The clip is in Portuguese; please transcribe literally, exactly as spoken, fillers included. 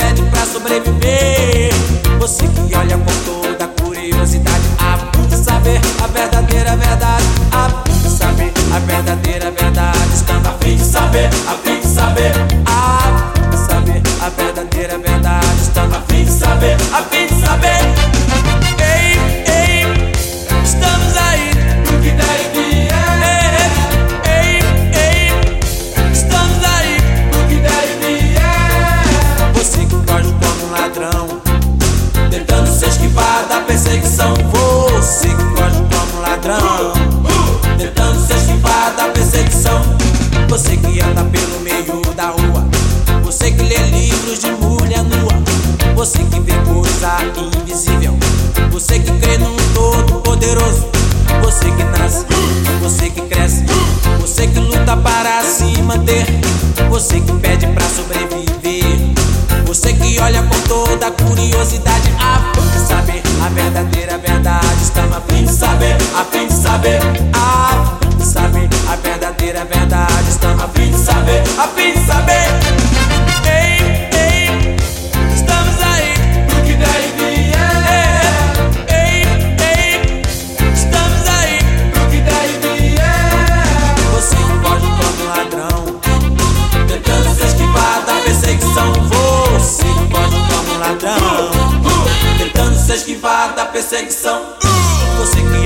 pede pra sobreviver. Você que olha com toda curiosidade, a fim de saber a verdadeira verdade, a fim de saber a verdadeira verdade. Estamos a fim de saber, a fim de saber, a fim de saber a verdadeira verdade. Estamos a fim de saber, a fim de saber. Ei, ei, estamos aí pro que der e vier. Ei, ei, estamos aí pro que der e vier. Você que foge como um ladrão, tentando se esquivar da perseguição. Você que foge como um ladrão, tentando se esquivar da perseguição. Você que anda pelo meio da rua, você que lê livros de mulher nua, você que vê coisa invisível, você que crê num todo poderoso, você que nasce, você que cresce, você que luta para se manter, você que pede pra sobreviver, você que olha com toda curiosidade, a fim de saber a verdadeira verdade. Estamos a fim de saber, a fim de saber, a fim de saber a verdadeira verdade. Estamos a fim de saber, a fim de saber. Ei, ei, estamos aí pro que der e vier. Ei, ei, estamos aí pro que der e vier. Você que foge como um ladrão, tentando se esquivar da perseguição. Você que foge como um ladrão, tentando se esquivar da perseguição. Você que